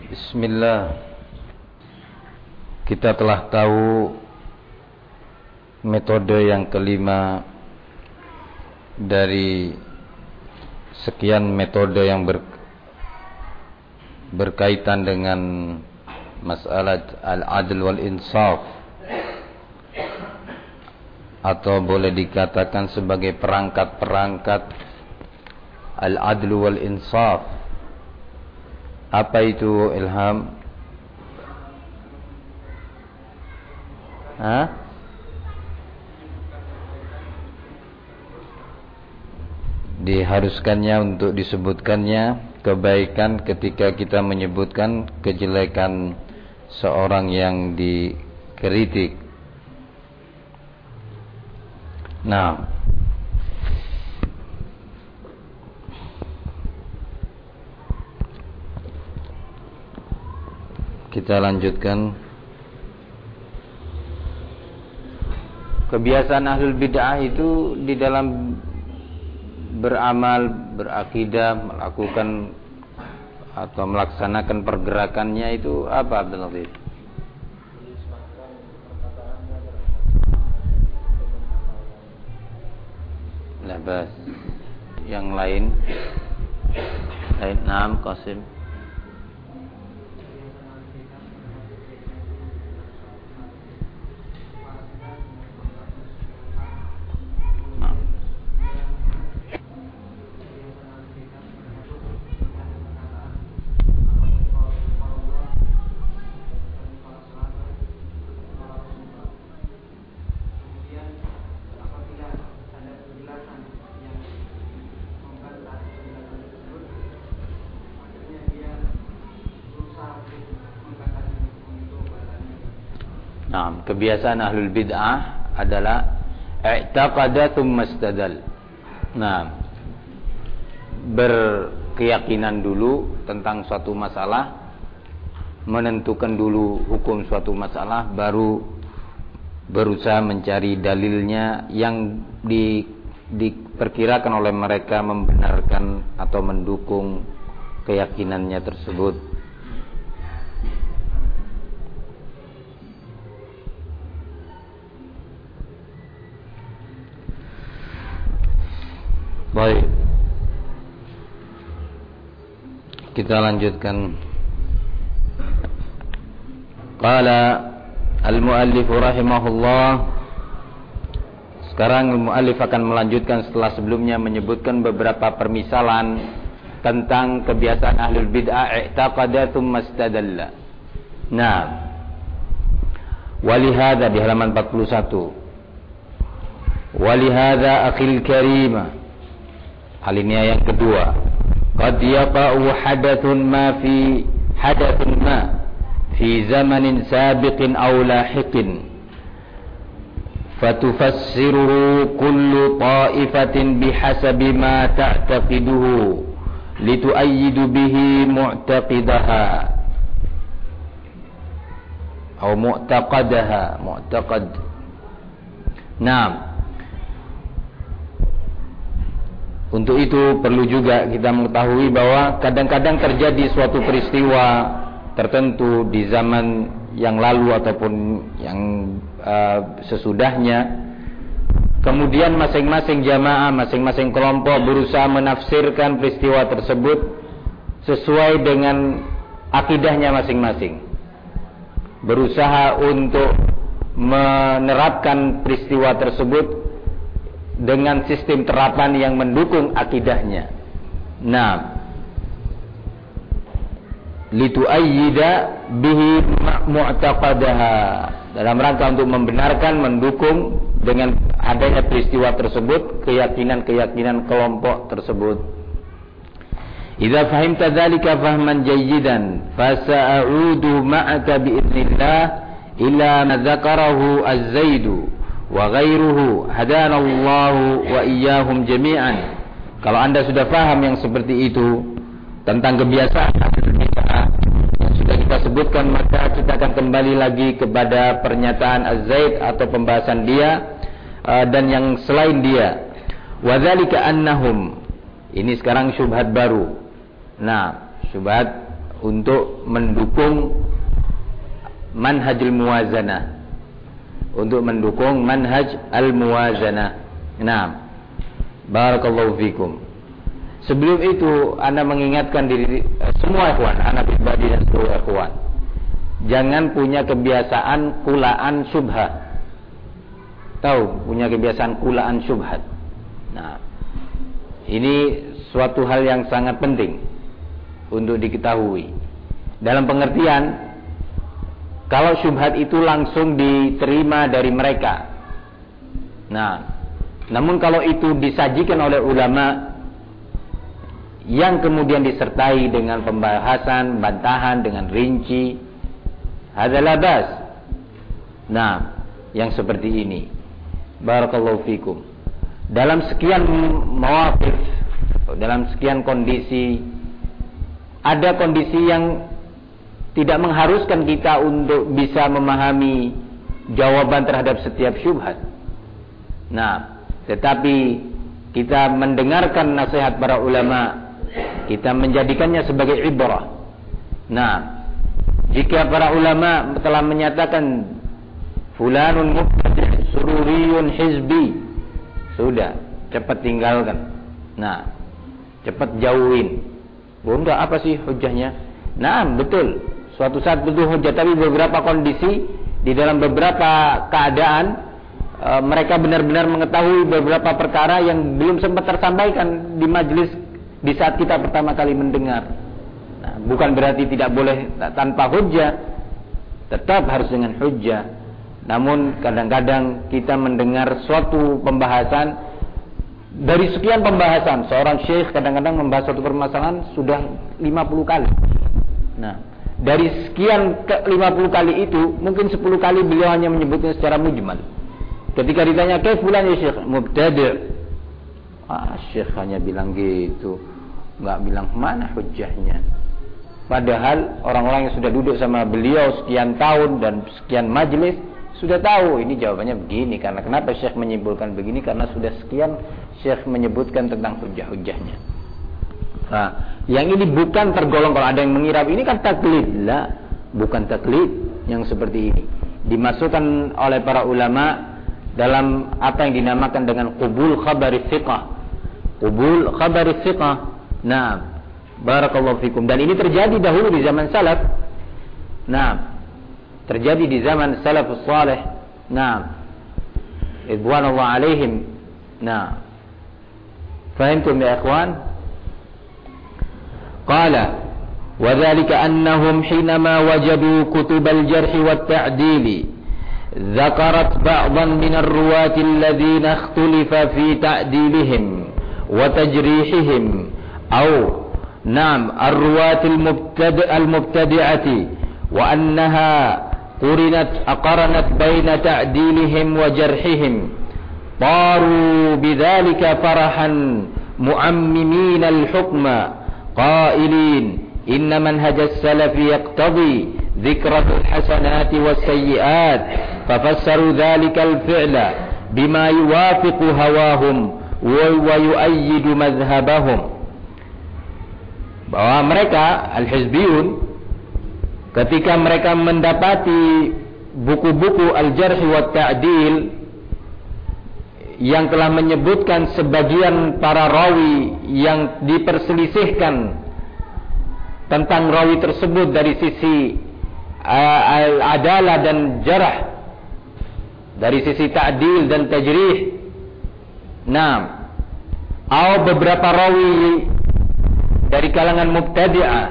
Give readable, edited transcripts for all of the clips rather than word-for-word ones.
Bismillah. Kita telah tahu metode yang kelima dari sekian metode yang berkaitan dengan masalah al-adl wal insaf, atau boleh dikatakan sebagai perangkat-perangkat al-adl wal insaf. Apa itu, Ilham? Diharuskannya untuk disebutkannya kebaikan ketika kita menyebutkan kejelekan seorang yang dikritik. Nah, kita lanjutkan. Kebiasaan ahlul bid'ah itu di dalam beramal, berakidah, melakukan atau melaksanakan pergerakannya itu apa, Abdul Latif? Labas. Yang lain? Naam, Qasim. Kebiasaan ahlul bid'ah adalah i'taqada tsumma istadal. Nah, berkeyakinan dulu tentang suatu masalah, menentukan dulu hukum suatu masalah, baru berusaha mencari dalilnya yang diperkirakan oleh mereka membenarkan atau mendukung keyakinannya tersebut. Baik, kita lanjutkan. Qala al-muallif rahimahullah. Sekarang al-muallif akan melanjutkan setelah sebelumnya menyebutkan beberapa permisalan tentang kebiasaan ahlul bid'ah, i'taqada tsumma istadalla. Nah, walihada di halaman 41. Walihada akhil karimah. Alinea yang kedua, qad yaqa'u hadathun ma fi zamanin sabiqin aw lahiqin fatufassiruhu kullu ta'ifatin bihasabi ma ta'taqiduhu litu'ayyidu bihi mu'taqidaha atau mu'taqad. Nah, untuk itu perlu juga kita mengetahui bahwa kadang-kadang terjadi suatu peristiwa tertentu di zaman yang lalu ataupun yang sesudahnya. Kemudian masing-masing jamaah, masing-masing kelompok berusaha menafsirkan peristiwa tersebut sesuai dengan akidahnya masing-masing. Berusaha untuk menerapkan peristiwa tersebut dengan sistem terapan yang mendukung akidahnya. Nah, litu'ayyida bihi mu'taqadaha, dalam rangka untuk membenarkan, mendukung dengan adanya peristiwa tersebut keyakinan-keyakinan kelompok tersebut. Idza fahimta dzalika fahman jayyidan fasa'udu ma'aka bi'idznillah ila ma dzakarahu az-Zaidu wa ghairuhu hadanallahu wa iyyahum jami'an. Kalau Anda sudah paham yang seperti itu tentang kebiasaan yang sudah kita sebutkan, maka kita akan kembali lagi kepada pernyataan Az-Zaid atau pembahasan dia dan yang selain dia. Wa dzalika annahum, ini sekarang syubhat baru. Nah, syubhat untuk mendukung manhajul muwazanah, untuk mendukung manhaj al-muwazanah. Nah, barakallahu fikum. Sebelum itu, Anda mengingatkan diri semua ikhwan, Anda pribadi dan seluruh ikhwan, jangan punya kebiasaan kulaan syubhat. Tahu, punya kebiasaan kulaan syubhat. Nah, ini suatu hal yang sangat penting untuk diketahui. Dalam pengertian, kalau syubhat itu langsung diterima dari mereka. Nah, namun kalau itu disajikan oleh ulama yang kemudian disertai dengan pembahasan, bantahan dengan rinci, hadzal bas. Nah, yang seperti ini. Barakallahu fikum. Dalam sekian mawaqif, dalam sekian kondisi, ada kondisi yang tidak mengharuskan kita untuk bisa memahami jawaban terhadap setiap syubhat. Nah, tetapi kita mendengarkan nasihat para ulama, kita menjadikannya sebagai ibrah. Nah, jika para ulama telah menyatakan fulanun mubtadi' sururiyun hizbi, sudah, cepat tinggalkan. Nah, cepat jauhin. Bunda, apa sih hujahnya? Nah, betul. Suatu saat betul hujah, tapi beberapa kondisi, di dalam beberapa keadaan, mereka benar-benar mengetahui beberapa perkara yang belum sempat tersampaikan di majelis di saat kita pertama kali mendengar. Nah, bukan berarti tidak boleh tanpa hujah, tetap harus dengan hujah. Namun kadang-kadang kita mendengar suatu pembahasan, dari sekian pembahasan, seorang syekh kadang-kadang membahas suatu permasalahan sudah 50 kali. Nah, dari sekian 50 kali itu, mungkin 10 kali beliau hanya menyebutnya secara mujmal. Ketika ditanya, "Kaif fulan ya syekh?" Mubtadi'. Syekh hanya bilang gitu, nggak bilang mana hujahnya. Padahal orang-orang yang sudah duduk sama beliau sekian tahun dan sekian majelis sudah tahu ini jawabannya begini. Karena kenapa syekh menyimpulkan begini? Karena sudah sekian syekh menyebutkan tentang hujah-hujahnya. Nah, yang ini bukan tergolong, kalau ada yang mengira ini kan taklid. Lah, bukan taklid yang seperti ini. Dimasukkan oleh para ulama dalam apa yang dinamakan dengan qubul khabari thiqah. Qubul khabari thiqah. Nah, barakallahu fikum. Dan ini terjadi dahulu di zaman salaf. Nah, terjadi di zaman salafus salih. Nah, ridwanullah alaihim. Nah, fahimtum ya ikhwan? Qala wa dhalika annahum hinama wajadu kutub al-jarh wa at-ta'dil ذكرت بعضا من الرواة الذين اختلف في تعديلهم وتجريحهم أو نعم الرواة المبتدعة وأنها قرنت بين تعديلهم وجرحهم طاروا بذلك فرحا معممين الحكم قائلين إن منهج السلف يقتضي ذكر الحسنات والسيئات ففسروا ذلك الفعل بما يوافق هواهم ويؤيد مذهبهم. Bahwa mereka al-hizbiyun ketika mereka mendapati buku-buku al-jarh wa ta'dil yang telah menyebutkan sebagian para rawi yang diperselisihkan tentang rawi tersebut dari sisi al-adalah dan jarh, dari sisi ta'dil dan tajrih. Nah, atau beberapa rawi dari kalangan mubtadi'ah,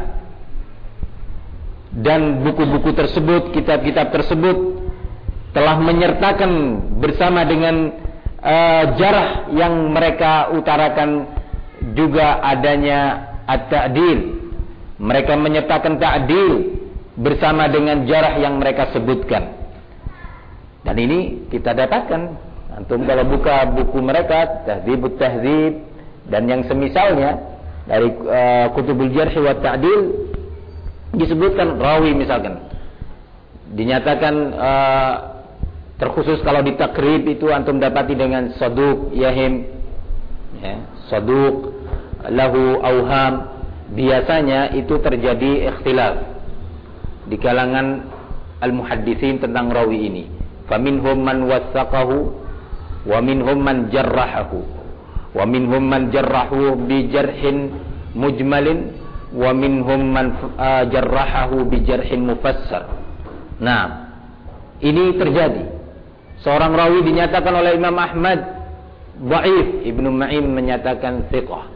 dan buku-buku tersebut, kitab-kitab tersebut telah menyertakan bersama dengan jarh yang mereka utarakan juga adanya at-ta'dil. Mereka menyertakan ta'dil bersama dengan jarh yang mereka sebutkan. Dan ini kita dapatkan. Antum kalau buka buku mereka, Tahdzibut Tahdzib dan yang semisalnya dari Kutubul Jarh wa Ta'dil, disebutkan rawi misalkan. Dinyatakan terkhusus kalau di takrib itu antum dapati dengan saduq yahim, ya, saduq lahu auham. biasanya itu terjadi ikhtilaf di kalangan al-muhadditsin tentang rawi ini. Faminhum man wathaqahu wa minhum man jarrahahu wa minhum man jarrahu bi jarhin mujmalin wa minhum man jarrahahu bi jarhin mufassar. Nah, ini terjadi. Seorang rawi dinyatakan oleh Imam Ahmad dhaif, Ibnu Ma'in menyatakan thiqah.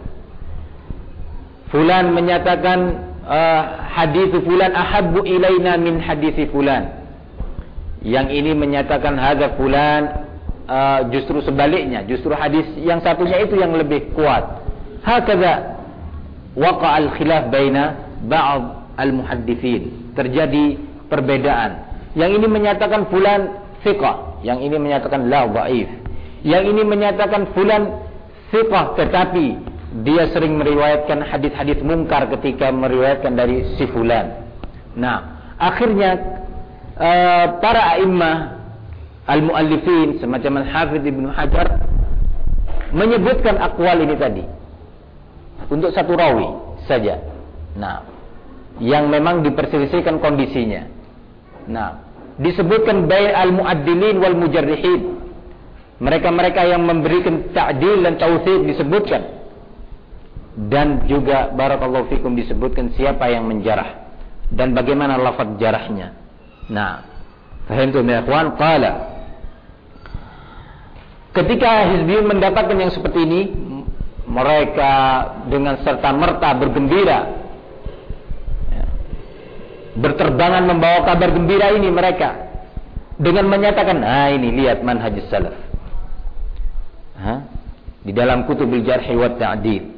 Fulan menyatakan hadis fulan ahabbu ilaina min hadis fulan. Yang ini menyatakan hadza fulan justru sebaliknya, justru hadis yang satunya itu yang lebih kuat. Hakadha waqa al-khilaf baina ba'd al-muhadditsin. Terjadi perbedaan. Yang ini menyatakan fulan thiqah, yang ini menyatakan la dhaif. Yang ini menyatakan fulan thiqah tetapi dia sering meriwayatkan hadis-hadis mungkar ketika meriwayatkan dari si fulan. Nah, akhirnya para a'immah al-muallifin semacam Al-Hafidz Ibnu Hajar menyebutkan aqwal ini tadi untuk satu rawi saja. Nah, yang memang diperselisihkan kondisinya. Nah, disebutkan baik al-mu'addilin wal mujarrihin. Mereka-mereka yang memberikan ta'dil dan tauthid disebutkan. Dan juga barakallahu fikum disebutkan siapa yang menjarah dan bagaimana lafaz jarahnya. Nah, fahamtum ya ikhwan? Qala, ketika hizbiyun mendapatkan yang seperti ini, mereka dengan serta-merta bergembira, berterbangan membawa kabar gembira ini mereka dengan menyatakan, ini lihat manhajus salaf. Di dalam kutubul jarhi wa ta'dil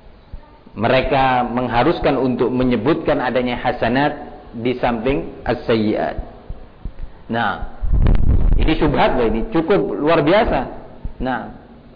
mereka mengharuskan untuk menyebutkan adanya hasanat di samping as-sayyi'at. Nah, ini syubhat ini cukup luar biasa. Nah,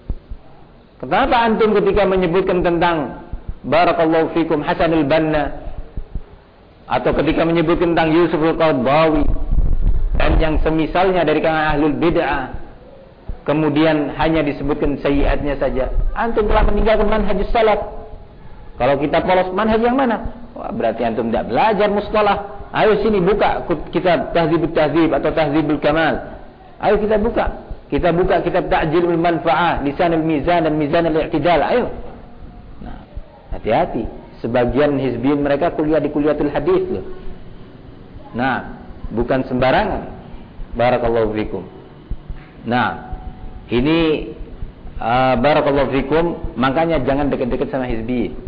kenapa antum ketika menyebutkan tentang barakallahu fikum Hasanul Banna atau ketika menyebutkan tentang Yusuf al-Qaradawi dan yang semisalnya dari kalangan ahlul bid'ah, kemudian hanya disebutkan sayyi'atnya saja, antum telah meninggalkan manhajus salaf. Kalau kita polos manhaj yang mana? Wah, berarti antum tidak belajar mustalah. Ayo sini buka kitab Tahdzibut Tahdzib atau Tahdzibul Kamal. Ayo kita buka. Kita buka kitab Ta'jilul Manfa'ah, Lisanul Mizan dan Mizanul I'tidal. Ayo. Nah, hati-hati. Sebagian hizbiyyin mereka kuliah di kuliatul hadis loh. Nah, bukan sembarangan. Barakallahu fikum. Nah, ini barakallahu fikum, makanya jangan dekat-dekat sama hizbiyyin.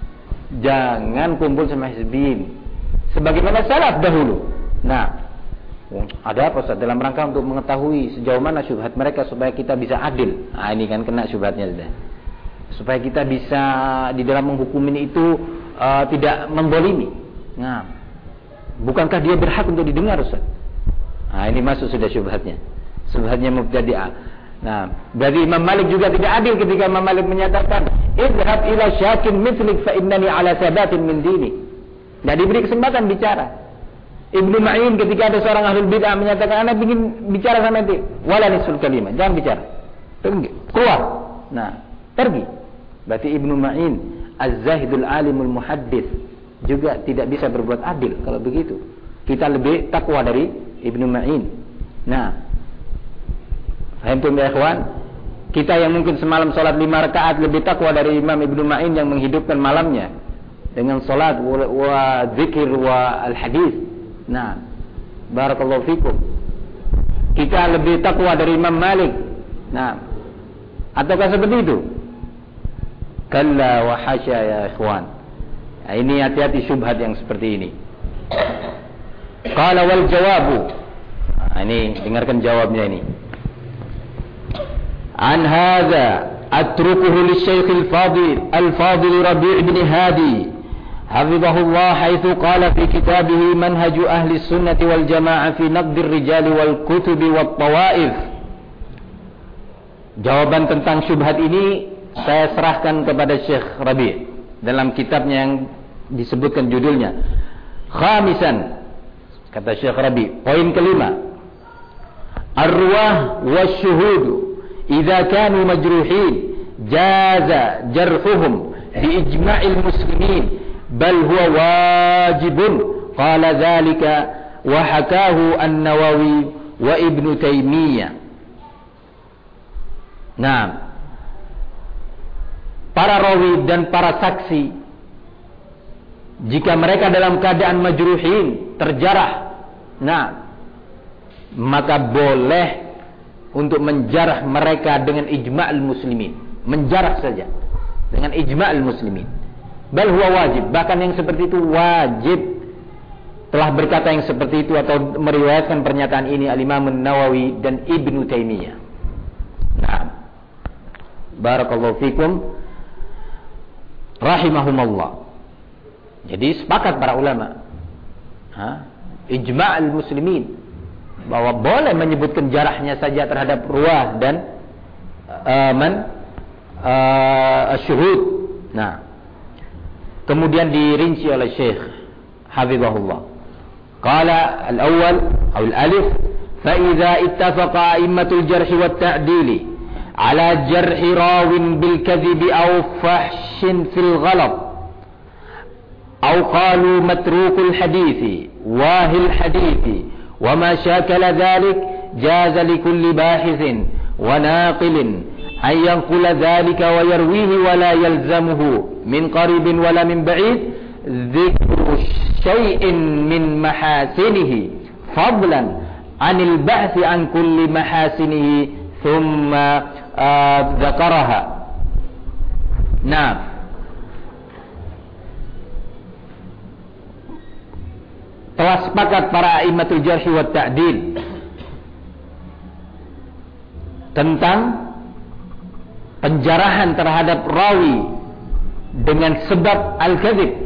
Jangan kumpul sama hizbiyyin sebagaimana salaf dahulu. Nah, ada apa Ustaz? Dalam rangka untuk mengetahui sejauh mana syubhat mereka supaya kita bisa adil. Nah, ini kan kena syubhatnya sudah. Supaya kita bisa di dalam menghukum itu tidak membolimi. Nah, bukankah dia berhak untuk didengar Ustaz? Nah, ini masuk sudah syubhatnya. Syubhatnya mubtadi'ah. Nah, berarti Imam Malik juga tidak adil ketika Imam Malik menyatakan, "Idhhab ila syakin mithlik fa innani ala sabatin min dini." Nah, diberi kesempatan bicara. Ibnu Ma'in ketika ada seorang ahlul bid'ah menyatakan, "Ana ingin bicara sama ente." Wala nisul kalimah, jangan bicara. Pergi, keluar. Nah, pergi. Berarti Ibnu Ma'in az-zahidul alimul muhaddits juga tidak bisa berbuat adil kalau begitu. Kita lebih takwa dari Ibnu Ma'in. Nah, antum ya ikhwan, kita yang mungkin semalam salat 5 rakaat lebih takwa dari Imam Ibnu Ma'in yang menghidupkan malamnya dengan salat wa zikir wa al-hadis. Nah, barakallahu fikum. Kita lebih takwa dari Imam Malik. Nah, ataukah seperti itu? Kalla wa hasya ya ikhwan. Nah, ini hati-hati syubhat yang seperti ini. Qala wal jawabu. Nah, ini dengarkan jawabnya ini. An hadza atrukuhu lisyaikh al-fadil Rabi' bin Hadi hafizahullah haitsu qala fi kitabih manhaj ahli sunnah wal jamaah fi naqd ar-rijal wal kutub wat tawaif. Jawaban tentang syubhat ini saya serahkan kepada Syekh Rabi' dalam kitabnya yang disebutkan judulnya. Khamisan, kata Syekh Rabi', poin kelima, ar-ruwah wasyuhud idza kanu majruhin jaza jarhuhum bi ijma'il muslimin bal huwa wajibun. Qala dzalika wa hakahu An-Nawawi wa Ibnu Taimiyah. Nah, para rawi dan para saksi, jika mereka dalam keadaan majruhin, terjarah, nah, maka boleh untuk menjarah mereka dengan ijma'ul muslimin. Menjarah saja dengan ijma'ul muslimin. Bal huwa wajib, bahkan yang seperti itu wajib. Telah berkata yang seperti itu atau meriwayatkan pernyataan ini Al-Imam An-Nawawi dan Ibnu Taimiyah. Nah, barakallahu fikum rahimahumallah. Jadi sepakat para ulama, ijma'ul muslimin, bahwa boleh menyebutkan jarahnya saja terhadap ruwah dan syuhud. Nah, kemudian dirinci oleh Syekh hafizahullah. Qala al-awwal atau al-alif, fa idza ittafaqa a'immatul jarh wa at-ta'dil ala jarh rawin bil kadhib aw fahshin fil ghalat aw qalu matrukul hadith wahil hadith wa ma shakala dhalik jaza li kulli bahithin wa naqilin ay yanqula dhalika wa yarwihi wa la yalzamuhu min qaribin wa la min ba'id dhikru syai'in min mahasinihi fadlan anil bahthi an kulli mahasinihi thumma dzakaraha. Nah, telah sepakat para a'immatul jarh wa ta'dil tentang penjarahan terhadap rawi dengan sebab al-kadzib.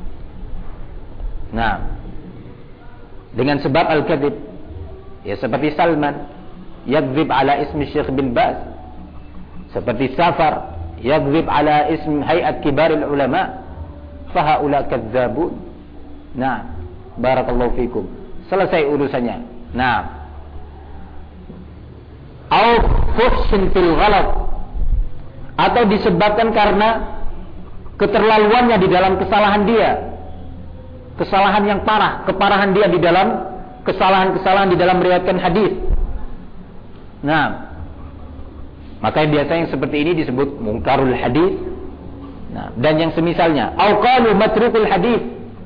Nah, dengan sebab al-kadzib, ya seperti Salman yakdzib ala ismi Syekh bin Baz, seperti Safar yakdzib ala ismi hay'at kibaril ulama, fahaula kadzabun. Nah, barakallahu fikum. Selesai urusannya. Nah, au fuhshin fil ghalat, atau disebabkan karena keterlaluannya di dalam kesalahan dia, kesalahan yang parah, keparahan dia di dalam kesalahan-kesalahan di dalam meriwayatkan hadis. Nah, maka biasanya yang seperti ini disebut mungkarul hadis. Nah, dan yang semisalnya, au qalu matrukul hadis,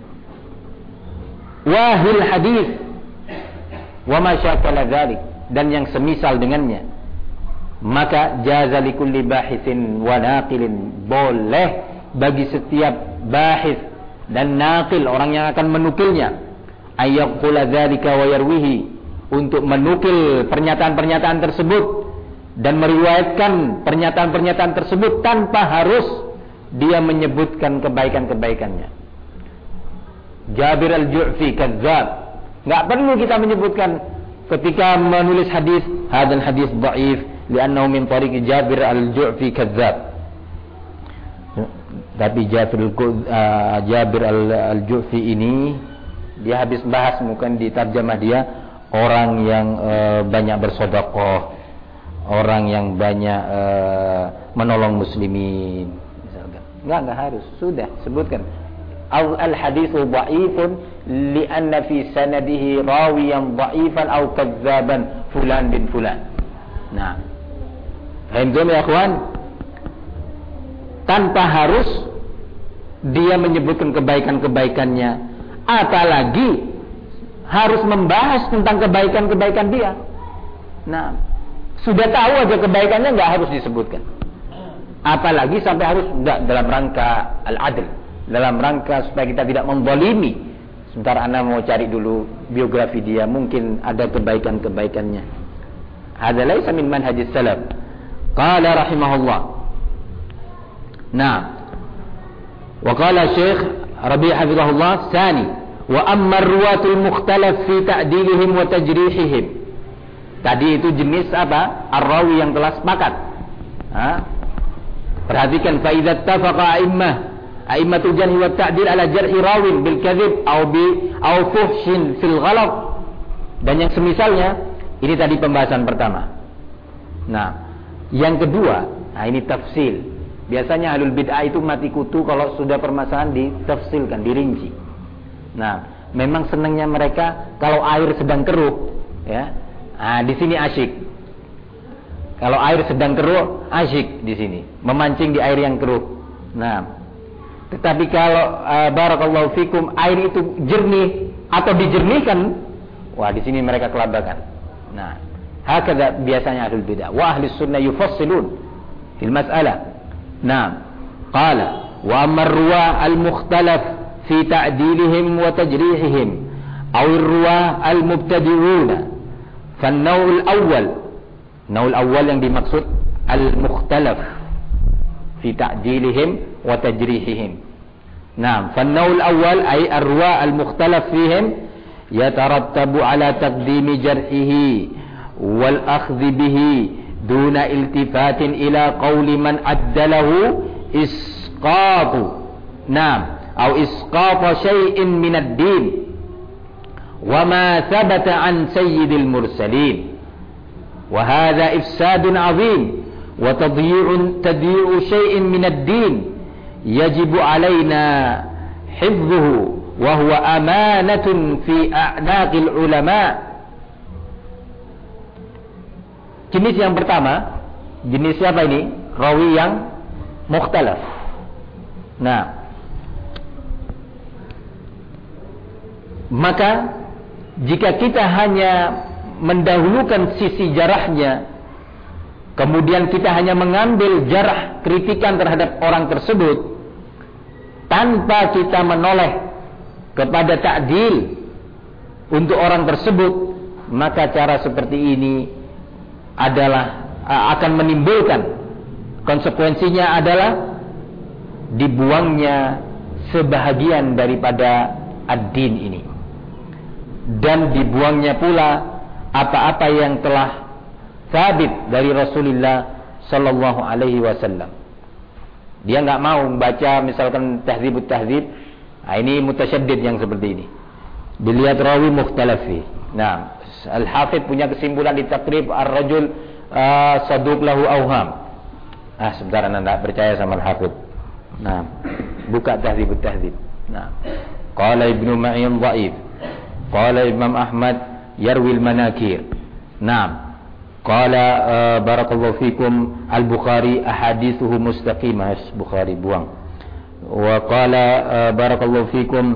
wahil hadis, wa ma syakala dzalik, dan yang semisal dengannya, maka jaza likulli bahitsin wa naqilin, boleh bagi setiap bahits dan naqil, orang yang akan menukilnya, ayyaqula dzalika wa yarwihi, untuk menukil pernyataan-pernyataan tersebut dan meriwayatkan pernyataan-pernyataan tersebut tanpa harus dia menyebutkan kebaikan-kebaikannya. Jabir al-Ju'fi kadzdzab, enggak perlu kita menyebutkan ketika menulis hadis, hadzal hadis dhaif li'annahu min tariq Jabir al-Ju'fi kadzdzab. Tapi Jabir al-Ju'fi ini dia habis bahas, mungkin di tarjamah dia, orang yang banyak bersedekah, orang yang banyak menolong muslimin misalkan. Enggak harus, sudah sebutkan al-haditsu dha'ifun li'anna fi sanadihi rawiyan dha'ifan aw kadzaban fulan bin fulan. Nah, paham ya ikhwan? Tanpa harus dia menyebutkan kebaikan-kebaikannya, apalagi harus membahas tentang kebaikan-kebaikan dia. Nah, sudah tahu aja kebaikannya, nggak harus disebutkan. Apalagi sampai harus dalam rangka al-adl, dalam rangka supaya kita tidak menzalimi. Sebentar Anda mau cari dulu biografi dia, mungkin ada kebaikan-kebaikannya. Hadza laisa min manhajis salaf. Qala rahimahullah. Nah, wa qala Syekh Rabi' hafizahullah tsani, wa amma ar-ruwatul mukhtalaf fi ta'dilihim wa tajrihihim. Tadi itu jenis apa? Ar-rawi yang telah sepakat. Perhatikan, fa idza ittafaqa a'immatul jarh wa ta'dil ala jarhi rawin bil kadzib aw fuhshin fil ghalat, dan yang semisalnya. Ini tadi pembahasan pertama. Nah, yang kedua, ini tafsil. Biasanya ahlul bid'ah itu mati kutu kalau sudah permasalahan ditafsilkan, dirinci. Nah, memang senangnya mereka kalau air sedang keruh, ya. Nah, di sini asyik. Kalau air sedang keruh, asyik di sini, memancing di air yang keruh. Nah, tetapi kalau barakallahu fikum air itu jernih atau dijernihkan, wah di sini mereka kelabakan. Nah, hakadha biasanya ahlul bid'ah. Wa ahli sunnah yufassilun fil mas'alah. Nah, qala wa amma ar-ruwa al-mukhtalaf fi ta'dilihim wa tajrihihim aw ar-ruwa al-mubtadi'una fan-naw' al-awwal, naw' al-awwal yang dimaksud al-mukhtalaf fi ta'dilihim wa tajrihihim. Nah, fan-naw' al-awwal ay ar-ruwa al-mukhtalaf fihim yatarattabu ala taqdimi jarhihi wal akhdhi bihi duna iltifatin ila qawli man addalahu isqatu. Naam, atau isqata syai'in min ad-din wa ma thabata an sayyidil mursalin. Wa hadha ifsadun 'azim wa tadyi'u syai'in min ad-din yajibu 'alaina hifdhuhu wa huwa amanatun fi a'naqil ulama. Jenis yang pertama, jenis siapa ini? Rawi yang mukhtalaf. Nah, maka jika kita hanya mendahulukan sisi jarahnya, kemudian kita hanya mengambil jarah kritikan terhadap orang tersebut tanpa kita menoleh kepada ta'dil untuk orang tersebut, maka cara seperti ini adalah akan menimbulkan konsekuensinya adalah dibuangnya sebahagian daripada ad-din ini, dan dibuangnya pula apa-apa yang telah sabit dari Rasulullah sallallahu alaihi wasallam. Dia enggak mau membaca misalkan Tahdzibut Tahdzib. Nah, ini mutasyaddid yang seperti ini. Dilihat rawi mukhtalafi. Nah, Al-Hafidh punya kesimpulan di Taqrib ar-rajul saduq lahu awham. Sebentar, anda tidak percaya sama Al-Hafidh. Nah, buka Tahdzibut Tahdzib. Nah, qala Ibnu Ma'in dhaif. Qala Imam Ahmad yarwi al-manakir. Nah, qala barakallahu fikum Al-Bukhari ahadithuhu mustaqimah. Bukhari buang. Wa qala barakallahu fikum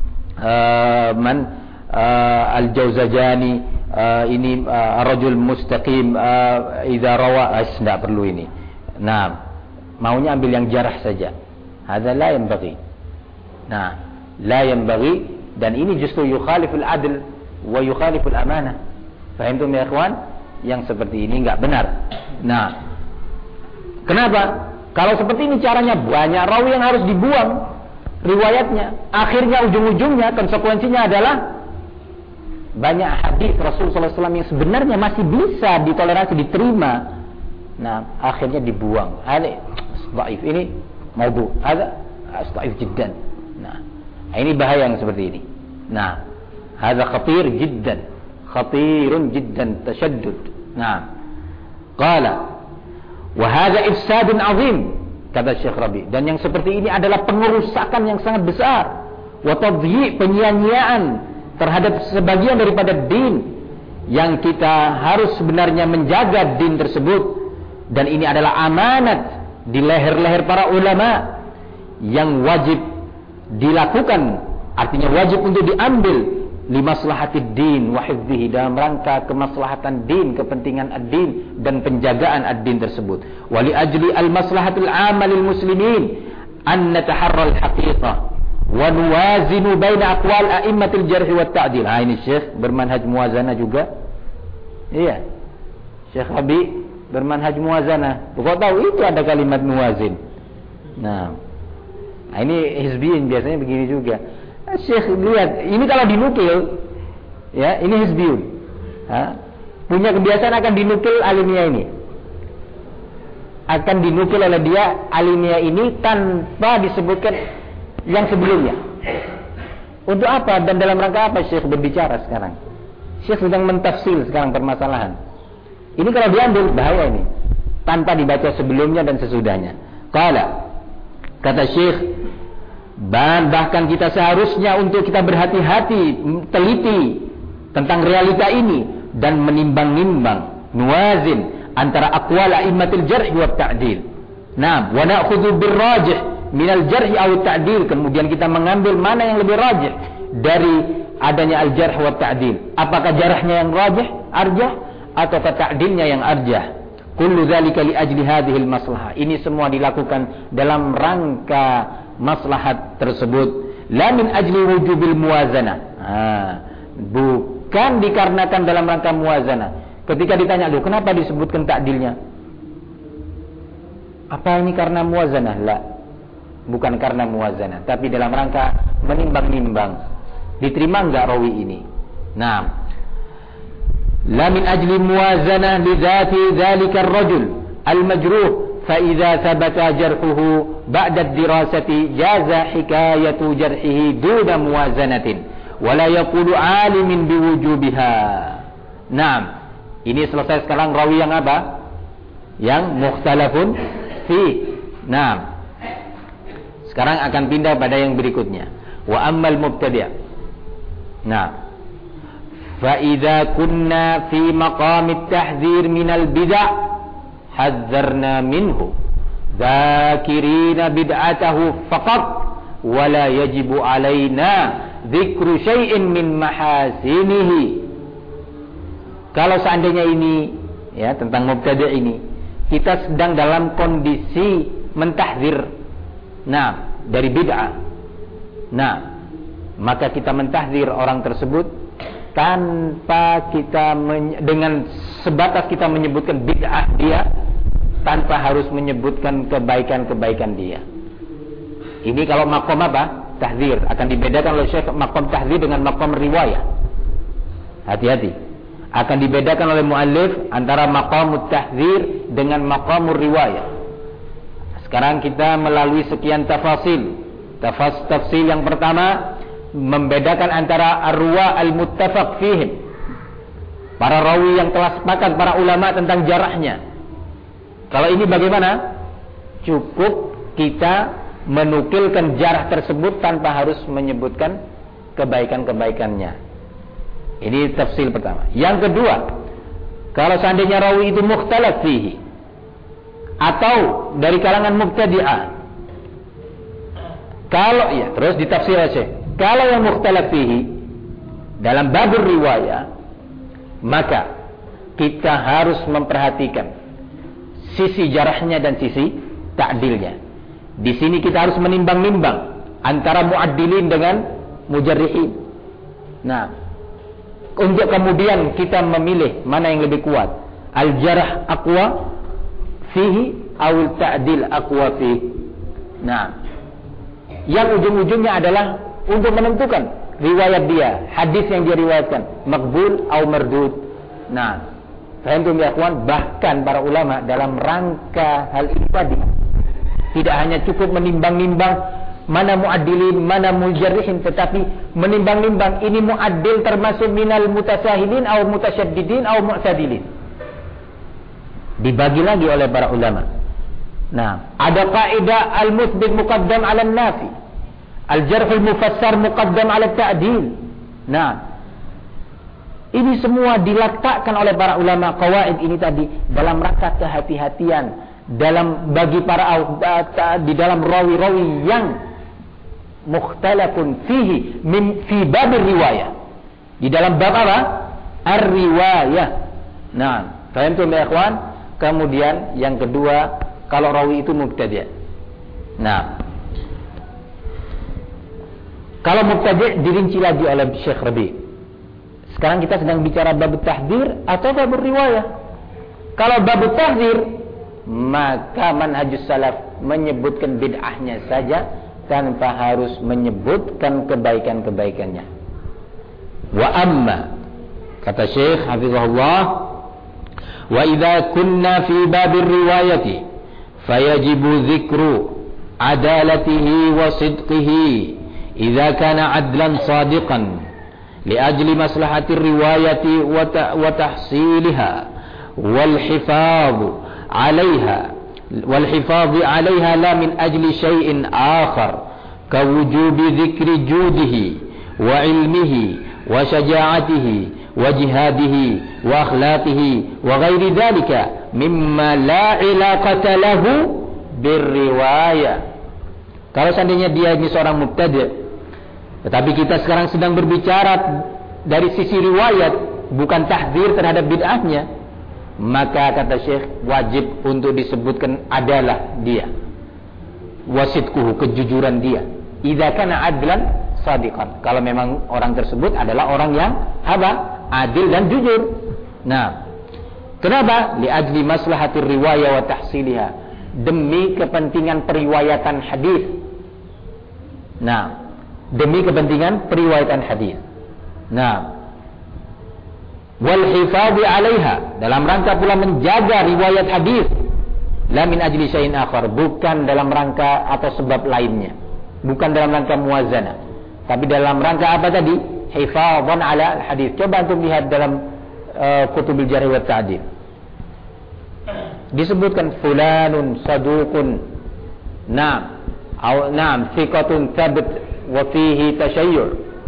Al-Jauzajani ini rajul mustaqim idza rawa, tidak perlu ini. Nah, maunya ambil yang jarah saja. Hadza la yanbaghi. Nah, la yanbaghi, dan ini justru yukhaliful adl wa yukhaliful amanah. Fahimtum ya ikhwan? Yang seperti ini enggak benar. Nah, kenapa? Kalau seperti ini caranya, banyak rawi yang harus dibuang riwayatnya. Akhirnya ujung-ujungnya konsekuensinya adalah banyak hadis Rasulullah SAW yang sebenarnya masih bisa ditoleransi, diterima. Nah, akhirnya dibuang. Ini dhaif, ini maudhu. Hadza dhaif jiddan. Nah, ini bahaya yang seperti ini. Nah, hadza khatir jiddan. Khatirun jiddan, tashaddud. Nah, qala wa hadza ifsadun 'azim, kata Syekh Rabi, dan yang seperti ini adalah pengerusakan yang sangat besar. Wa tadyi', penyia-nyiaan terhadap sebagian daripada din yang kita harus sebenarnya menjaga din tersebut, dan ini adalah amanat di leher-leher para ulama yang wajib dilakukan, artinya wajib untuk diambil limaslahatid din wa hifdhihi, dalam rangka kemaslahatan din, kepentingan ad-din dan penjagaan ad-din tersebut. Wa li ajli al-maslahatul 'amma lil muslimin an nataharra al-haqiqah wa nuwazinu baina aqwal a'immatil jarh wa ta'dil. Ini Syekh bermanhaj muwazanah juga. Iya. Syekh Rabi bermanhaj muwazanah. Kau tahu itu ada kalimat muwazin. Nah, ini hizbiyin biasanya begini juga. Syekh lihat, ini kalau dinukil, ya, ini hizbiyun. Punya kebiasaan akan dinukil alimnya ini. Akan dinukil oleh dia alimnya ini tanpa disebutkan yang sebelumnya. Untuk apa dan dalam rangka apa Syekh berbicara sekarang? Syekh sedang mentafsir sekarang permasalahan. Ini kalau diambil bahaya ini, tanpa dibaca sebelumnya dan sesudahnya. Qala, kata Syekh, bahkan kita seharusnya untuk kita berhati-hati, teliti tentang realita ini dan menimbang-nimbang, nuwazin antara aqwal a'immatil jarh wa ta'dil. Nah, wa na'khudhu birrajih minal jarh aw ta'dil, kemudian kita mengambil mana yang lebih rajih dari adanya al-jarh wa ta'dil. Apakah jarahnya yang rajih, arjah, atau ta'dilnya yang arjah? Kullu dzalika li ajli hadhil maslahah. Ini semua dilakukan dalam rangka maslahat tersebut, la min ajli wujubil muwazanah. Bukan dikarenakan dalam rangka muwazanah. Ketika ditanya, "Loh, kenapa disebutkan ta'dilnya?" Apa ini karena muwazanah? La. Bukan karena muwazanah, tapi dalam rangka menimbang-nimbang. Diterima enggak rawi ini? Nah, la min ajli muwazanah li dzati dzalika ar-rajul al-majruh fa idza thabata jarhuhu ba'da ad-dirasati jaza hikayatu jarhihi duna muwazanatin wa la yaqulu 'alimin biwujubiha. Naam, ini selesai sekarang rawi yang apa? Yang mukhtalafun fi. Naam. Sekarang akan pindah pada yang berikutnya. Wa ammal mubtadi'. Nah, fa idza kunna fi maqam at-tahdhir min al-bid'ah hadzarna minhu dzakirina bid'atahu faqat wa la yajibu alaina dzikru syai'in min mahasinihi. Kalau seandainya ini, ya, tentang mubtadi' ini, kita sedang dalam kondisi mentahdzir, nah, dari bid'ah. Nah, maka kita mentahdzir orang tersebut tanpa kita dengan sebatas kita menyebutkan bid'ah dia, tanpa harus menyebutkan kebaikan-kebaikan dia. Ini kalau maqam apa? Tahdzir. Akan dibedakan oleh Syekh maqam tahdzir dengan maqam riwayah. Hati-hati. Akan dibedakan oleh muallif antara maqamut tahdzir dengan maqamur riwayah. Sekarang kita melalui sekian tafasil. Tafsil yang pertama membedakan antara arwa al-muttafaq fihim, para rawi yang telah sepakat para ulama tentang jarahnya. Kalau ini bagaimana? Cukup kita menukilkan jarah tersebut tanpa harus menyebutkan kebaikan-kebaikannya. Ini tafsil pertama. Yang kedua, kalau seandainya rawi itu mukhtalaf fihi atau dari kalangan mubtadi'ah, kalau ya, terus ditafsir aja. Kalau yang mukhtalaf fihi dalam babur riwayah, maka kita harus memperhatikan sisi jarahnya dan sisi ta'dilnya. Di sini kita harus menimbang-nimbang antara mu'addilin dengan mujarrihin. Nah, untuk kemudian kita memilih mana yang lebih kuat, al-jarah aqwa fihi atau ta'dil aqwa fihi. Nah, yang ujung-ujungnya adalah untuk menentukan riwayat dia, hadis yang dia riwayatkan maqbul atau mardud. Nah, fahamtum ya ikhwan, bahkan para ulama dalam rangka hal ini tadi tidak hanya cukup menimbang-nimbang mana muaddilin, mana mujarrihin, tetapi menimbang-nimbang ini muaddil termasuk minal mutasahilin atau mutasyaddidin atau mu'tadilin. Dibagi lagi oleh para ulama. Nah, ada kaidah al-mutsbit muqaddam 'ala an-nafi, al-jarh al-mufassar muqaddam 'ala at-ta'dil. Nah, ini semua diletakkan oleh para ulama qawaid ini tadi dalam rangka kehati-hatian dalam bagi para di dalam rawi-rawi yang mukhtalafun fihi min fi bab riwayah. Di dalam bab apa? Ar-riwayah. Nah, fahamtum ya ikhwan? Kemudian yang kedua, kalau rawi itu mubtadi'. Nah, kalau mubtadi' dirinci lagi oleh Syekh Rabi'. Sekarang kita sedang bicara bab tahdzir atau bab riwayah. Kalau bab tahdzir, maka manhajus salaf menyebutkan bid'ahnya saja tanpa harus menyebutkan kebaikan-kebaikannya. Wa amma, kata Syekh hafizahullah, wa idza kunna fi babir riwayati fayajibu dzikru adalatihi wa sidqihi idza kana adlan sadiqan li ajli maslahatir riwayati wa tahsiliha wal hifadh 'alayha wal hifadhi 'alaiha la min ajli syai'in akhar ka wujubi dzikri judihi wa ilmihi wa syaja'atihi wa jihadihi wa akhlaqihi wa ghairi dzalika mimma la ilaqata lahu birriwayah. Kalau seandainya dia ini seorang mubtadi', tetapi kita sekarang sedang berbicara dari sisi riwayat, bukan tahdzir terhadap bid'ahnya, maka kata Syekh wajib untuk disebutkan adalah dia, wasidquhu, kejujuran dia, idza kana adlan shadiqan, kalau memang orang tersebut adalah orang yang adil dan jujur. Nah, kenapa? Li ajli maslahatir riwayah wa tahsiliha, demi kepentingan periwayatan hadis. Nah, demi kepentingan periwayatan hadis. Nah, wal hifadhi 'alaiha, dalam rangka pula menjaga riwayat hadis, la min ajli syai'in akhar, bukan dalam rangka atau sebab lainnya, bukan dalam rangka muwazanah, tapi dalam rangka apa tadi? Hifadhan 'ala al-hadis. Coba antum lihat dalam kutubul jarh wa ta'dil, disebutkan fulanun saduqun, thiqatun thabit wa fihi tashayyur,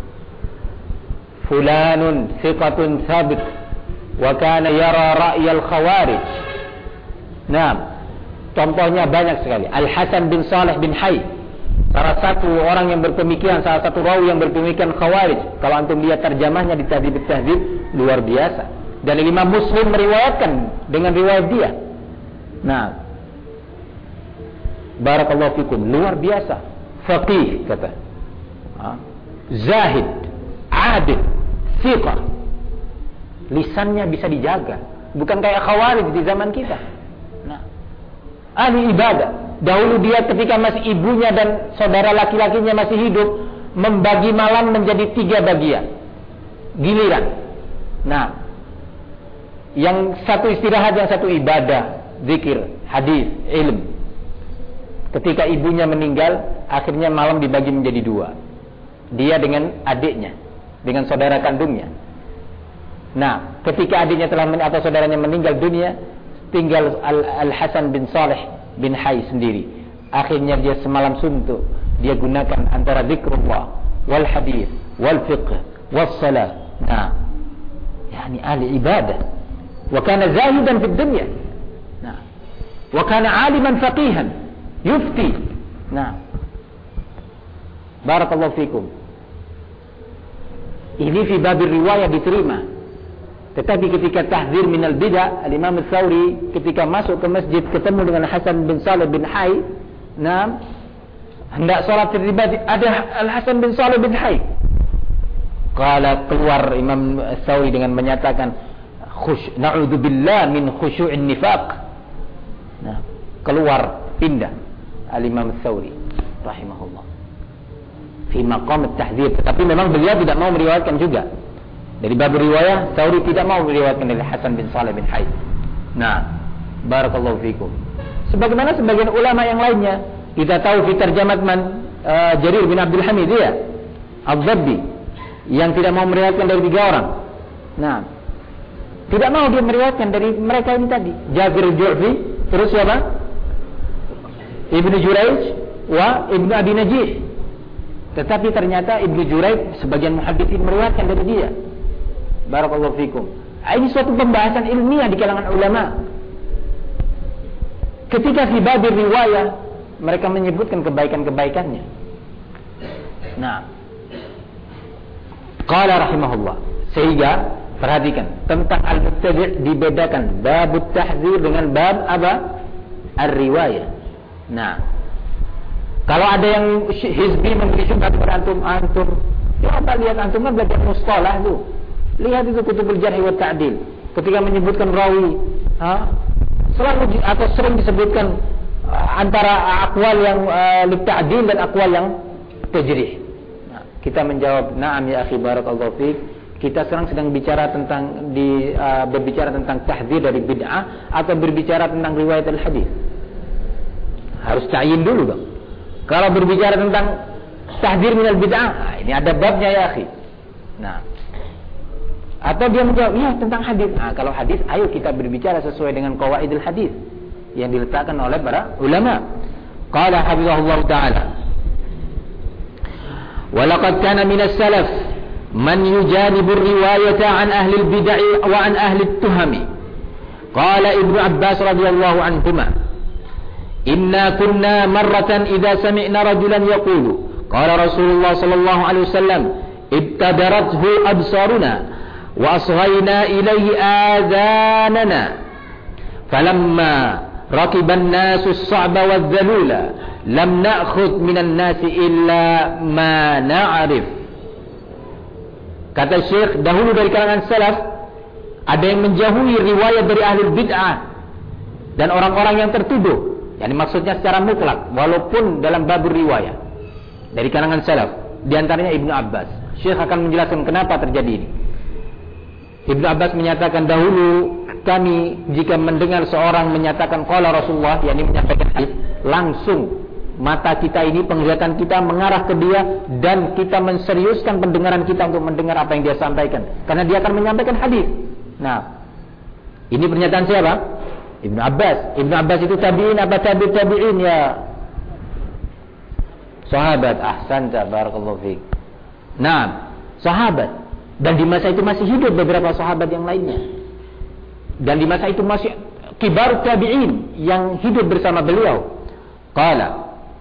fulanun thiqatun thabit wa kana yara ra'yal khawarij. Contohnya banyak sekali. Al-Hasan bin Salih bin Hayy, salah satu orang yang berpemikiran, salah satu rawi yang berpemikiran khawarij. Kalau antum lihat terjemahnya di Tahdzib, luar biasa. Dan Imam Muslim meriwayatkan dengan riwayat dia. Barakallahu fikum, luar biasa. Faqih kata, zahid, adil, thiqah. Lisannya bisa dijaga, bukan kayak khawarij di zaman kita. Ahli ibadah. Dahulu dia ketika masih ibunya dan saudara laki-lakinya masih hidup, membagi malam menjadi 3 bagian, giliran. Yang satu istirahat, yang satu ibadah, zikir, hadis, ilmu. Ketika ibunya meninggal, akhirnya malam dibagi menjadi 2. Dia dengan adiknya, dengan saudara kandungnya. Ketika adiknya atau saudaranya meninggal dunia, tinggal Al-Hasan bin Salih bin Hayy sendiri. Akhirnya dia semalam suntuk, dia gunakan antara zikrullah wal hadis wal fiqh wal salat. Yani ahli ibadah. Wa kana zahidan fid dunya. Wa kana aliman faqihan yufti. Barakallahu fikum. Ini fi babir riwayah diterima. Tetapi ketika tahdzir minal bid'ah, Al-Imam Ats-Tsauri ketika masuk ke masjid ketemu dengan Hasan bin Salih bin Hayy, hendak salat tiba-tiba ada Al-Hasan bin Salih bin Hayy. Keluar Imam Ats-Tsauri dengan menyatakan, na'udzubillah min khusyu'in nifaq. Keluar, pindah Al-Imam Ats-Tsauri rahimahullah fi maqam at-tahdzir. Tetapi memang beliau tidak mau meriwayatkan juga dari bab riwayah. Tsauri tidak mau meriwayatkan dari Hasan bin Salih bin Hayy. Barakallahu fikum. Sebagaimana sebagian ulama yang lainnya, kita tahu fi tarjamat Jarir bin Abdul Hamid, dia Al-Zabbi, yang tidak mau meriwayatkan dari 3 orang. Tidak mau dia meriwayatkan dari mereka ini tadi, Jabir al-Ju'fi, terus siapa? Ibnu Jurayj wa Ibnu Abi Najih. Tetapi ternyata Ibnu Jurayj sebagian muhadditsin meriwayatkan dari dia. Barakallahu fikum. Ini suatu pembahasan ilmiah di kalangan ulama. Ketika fi babir riwayah, mereka menyebutkan kebaikan-kebaikannya. Qala rahimahullah. Sehingga perhatikan, tentang al-mubtadi' dibedakan babut tahdzir dengan bab apa? Ar-riwayah. Kalau ada yang hizbi memberi syubhat kepada antum, coba lihat, antum kan belajar mustalah tuh. Lihat itu kutubul jarh wa ta'dil. Ketika menyebutkan rawi, selalu atau sering disebutkan antara aqwal yang li-ta'dil dan aqwal yang tajrih. Kita menjawab, "Na'am ya akhi, barakallahu fiik." Kita sekarang sedang bicara tentang berbicara tentang tahdzir dari bid'ah atau berbicara tentang riwayat al-hadis? Harus ta'yin dulu dong. Kalau berbicara tentang tahdzir minal bid'ah, ini ada babnya ya akhi. Atau dia menjawab, ya tentang hadis. Kalau hadis, ayo kita berbicara sesuai dengan qawaidul hadis. yang diletakkan oleh para ulama. Qala hafizahullah ta'ala, wa laqad kana min as-salaf man yujanibu ar-riwayata an ahli al-bid'ah wa an ahli at-tuham. Qala Ibnu Abbas radhiyallahu anhuma, inna kunna marratan idza sami'na rajulan yaqulu qala Rasulullah sallallahu alaihi wasallam ibtadarathu absaruna wa asghayna ilayhi adhanana falamma rakiban nasu as-sa'ba wadh-dhalula lam na'khudh minan nasi illa ma na'rif. Kata Syekh, dahulu dari kalangan salaf ada yang menjauhi riwayat dari ahli bid'ah dan orang-orang yang tertuduh. Yani maksudnya secara mutlak, walaupun dalam babur riwayat dari kalangan salaf, di antaranya Ibnu Abbas. Syekh akan menjelaskan kenapa terjadi ini. Ibnu Abbas menyatakan, dahulu kami jika mendengar seorang menyatakan qala Rasulullah, yakni menyampaikan hadis, langsung mata kita ini, penglihatan kita mengarah ke dia dan kita menseriuskan pendengaran kita untuk mendengar apa yang dia sampaikan, karena dia akan menyampaikan hadis. Nah, ini pernyataan siapa? Ibnu Abbas. Ibnu Abbas itu tabi'in apa tabi'in ya? Sahabat. Ahsanta, barakallahu fiik. Nah, sahabat. Dan di masa itu masih hidup beberapa sahabat yang lainnya. Dan di masa itu masih kibar tabi'in yang hidup bersama beliau. Qala,